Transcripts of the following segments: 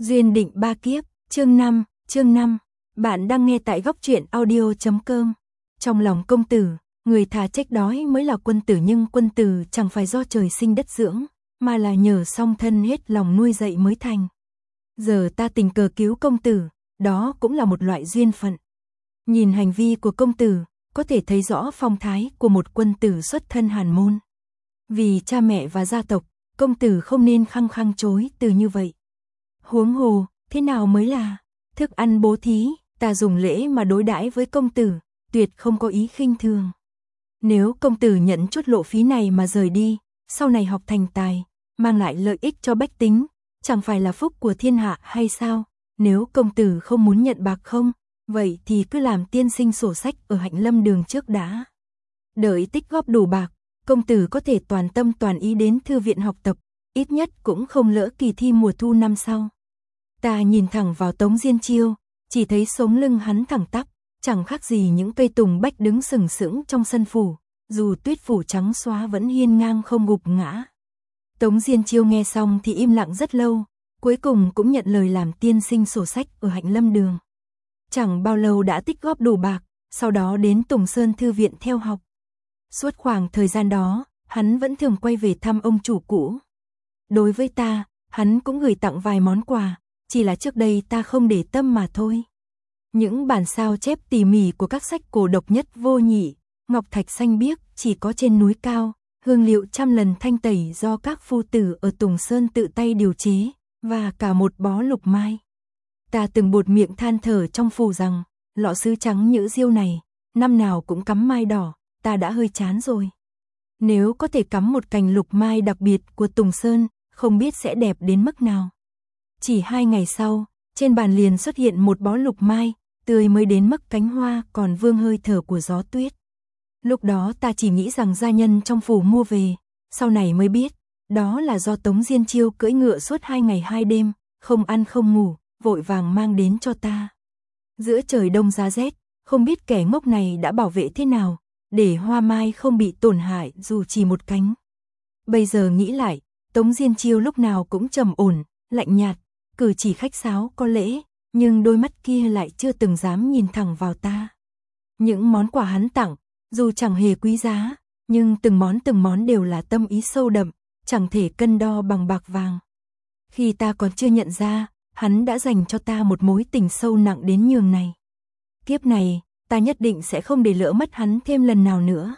Duyên định ba kiếp, chương 5, bạn đang nghe tại góc truyện audio.com. Trong lòng công tử, người thà trách đói mới là quân tử, nhưng quân tử chẳng phải do trời sinh đất dưỡng, mà là nhờ song thân hết lòng nuôi dạy mới thành. Giờ ta tình cờ cứu công tử, đó cũng là một loại duyên phận. Nhìn hành vi của công tử, có thể thấy rõ phong thái của một quân tử xuất thân hàn môn. Vì cha mẹ và gia tộc, công tử không nên khăng khăng chối từ như vậy. Huống hồ, thế nào mới là thức ăn bố thí, ta dùng lễ mà đối đãi với công tử, tuyệt không có ý khinh thường. Nếu công tử nhận chút lộ phí này mà rời đi, sau này học thành tài, mang lại lợi ích cho bách tính, chẳng phải là phúc của thiên hạ hay sao? Nếu công tử không muốn nhận bạc không, vậy thì cứ làm tiên sinh sổ sách ở Hạnh Lâm Đường trước đã. Đợi tích góp đủ bạc, công tử có thể toàn tâm toàn ý đến thư viện học tập, ít nhất cũng không lỡ kỳ thi mùa thu năm sau. Ta nhìn thẳng vào Tống Diên Chiêu, chỉ thấy sống lưng hắn thẳng tắp, chẳng khác gì những cây tùng bách đứng sừng sững trong sân phủ, dù tuyết phủ trắng xóa vẫn hiên ngang không gục ngã. Tống Diên Chiêu nghe xong thì im lặng rất lâu, cuối cùng cũng nhận lời làm tiên sinh sổ sách ở Hạnh Lâm Đường. Chẳng bao lâu đã tích góp đủ bạc, sau đó đến Tùng Sơn Thư viện theo học. Suốt khoảng thời gian đó, hắn vẫn thường quay về thăm ông chủ cũ. Đối với ta, hắn cũng gửi tặng vài món quà, chỉ là trước đây ta không để tâm mà thôi. Những bản sao chép tỉ mỉ của các sách cổ độc nhất vô nhị, ngọc thạch xanh biếc chỉ có trên núi cao, hương liệu trăm lần thanh tẩy do các phu tử ở Tùng Sơn tự tay điều chế, và cả một bó lục mai. Ta từng buột miệng than thở trong phủ rằng, lọ sứ trắng nhữ diêu này, năm nào cũng cắm mai đỏ, ta đã hơi chán rồi. Nếu có thể cắm một cành lục mai đặc biệt của Tùng Sơn, không biết sẽ đẹp đến mức nào. Chỉ 2 ngày sau, trên bàn liền xuất hiện một bó lục mai, tươi mới đến mức cánh hoa còn vương hơi thở của gió tuyết. Lúc đó ta chỉ nghĩ rằng gia nhân trong phủ mua về, sau này mới biết, đó là do Tống Diên Chiêu cưỡi ngựa suốt 2 ngày 2 đêm, không ăn không ngủ, vội vàng mang đến cho ta. Giữa trời đông giá rét, không biết kẻ ngốc này đã bảo vệ thế nào, để hoa mai không bị tổn hại dù chỉ một cánh. Bây giờ nghĩ lại, Tống Diên Chiêu lúc nào cũng trầm ổn, lạnh nhạt, cử chỉ khách sáo có lễ, nhưng đôi mắt kia lại chưa từng dám nhìn thẳng vào ta. Những món quà hắn tặng, dù chẳng hề quý giá, nhưng từng món đều là tâm ý sâu đậm, chẳng thể cân đo bằng bạc vàng. Khi ta còn chưa nhận ra, hắn đã dành cho ta một mối tình sâu nặng đến nhường này. Kiếp này, ta nhất định sẽ không để lỡ mất hắn thêm lần nào nữa.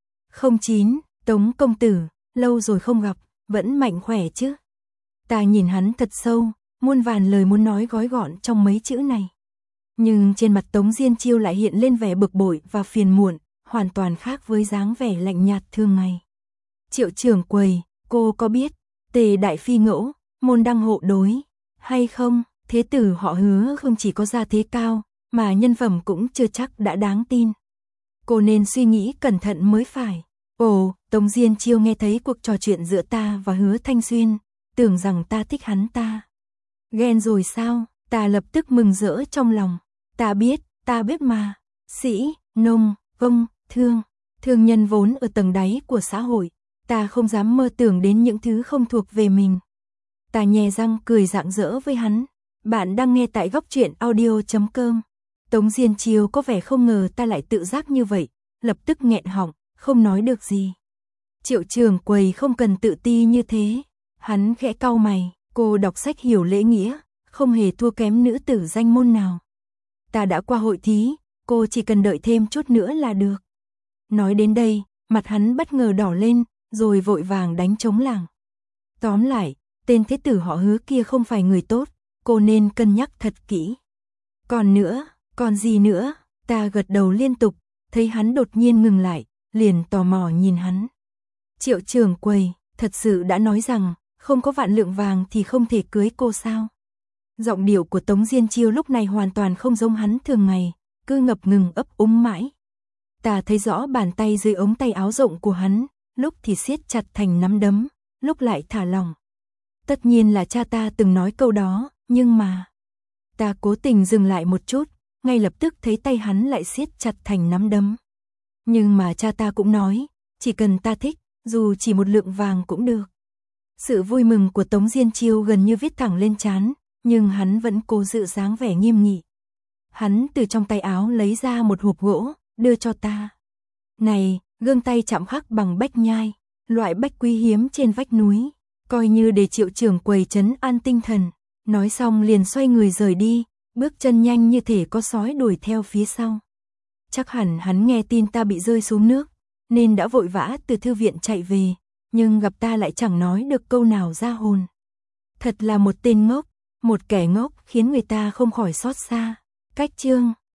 09, Tống công tử, lâu rồi không gặp, vẫn mạnh khỏe chứ? Ta nhìn hắn thật sâu, muôn vàn lời muốn nói gói gọn trong mấy chữ này. Nhưng trên mặt Tống Diên Chiêu lại hiện lên vẻ bực bội và phiền muộn, hoàn toàn khác với dáng vẻ lạnh nhạt thường ngày. Triệu trưởng quầy, cô có biết, Tề đại phi ngẫu, môn đăng hộ đối, hay không? Thế tử họ Hứa không chỉ có gia thế cao, mà nhân phẩm cũng chưa chắc đã đáng tin. Cô nên suy nghĩ cẩn thận mới phải. Ồ, Tống Diên Chiêu nghe thấy cuộc trò chuyện giữa ta và Hứa Thanh Xuyên, tưởng rằng ta thích hắn ta. Ghen rồi sao? Ta lập tức mừng rỡ trong lòng. Ta biết mà. Sĩ, nông, công, thương nhân vốn ở tầng đáy của xã hội. Ta không dám mơ tưởng đến những thứ không thuộc về mình. Ta nhè răng cười rạng rỡ với hắn. Bạn đang nghe tại góc truyện audio.com. Tống Diên Chiêu có vẻ không ngờ ta lại tự giác như vậy, lập tức nghẹn họng, không nói được gì. Triệu trưởng quầy không cần tự ti như thế. Hắn khẽ cau mày, cô đọc sách hiểu lễ nghĩa, không hề thua kém nữ tử danh môn nào. Ta đã qua hội thí, cô chỉ cần đợi thêm chút nữa là được. Nói đến đây, mặt hắn bất ngờ đỏ lên, rồi vội vàng đánh trống lảng. Tóm lại, tên thế tử họ Hứa kia không phải người tốt, cô nên cân nhắc thật kỹ. Còn gì nữa, ta gật đầu liên tục, thấy hắn đột nhiên ngừng lại, liền tò mò nhìn hắn. Triệu trưởng quầy, thật sự đã nói rằng, không có vạn lượng vàng thì không thể cưới cô sao? Giọng điệu của Tống Diên Chiêu lúc này hoàn toàn không giống hắn thường ngày, cứ ngập ngừng ấp úng mãi. Ta thấy rõ bàn tay dưới ống tay áo rộng của hắn, lúc thì siết chặt thành nắm đấm, lúc lại thả lỏng. Tất nhiên là cha ta từng nói câu đó, nhưng mà... Ta cố tình dừng lại một chút, ngay lập tức thấy tay hắn lại siết chặt thành nắm đấm. Nhưng mà cha ta cũng nói, chỉ cần ta thích, dù chỉ một lượng vàng cũng được. Sự vui mừng của Tống Diên Chiêu gần như viết thẳng lên trán, nhưng hắn vẫn cố giữ dáng vẻ nghiêm nghị. Hắn từ trong tay áo lấy ra một hộp gỗ, đưa cho ta. Này, gương tay chạm khắc bằng bách nhai, loại bách quý hiếm trên vách núi, coi như để Triệu trưởng quầy trấn an tinh thần. Nói xong liền xoay người rời đi, bước chân nhanh như thể có sói đuổi theo phía sau. Chắc hẳn hắn nghe tin ta bị rơi xuống nước, nên đã vội vã từ thư viện chạy về, nhưng gặp ta lại chẳng nói được câu nào ra hồn. Thật là một tên ngốc, một kẻ ngốc khiến người ta không khỏi xót xa. Cách chương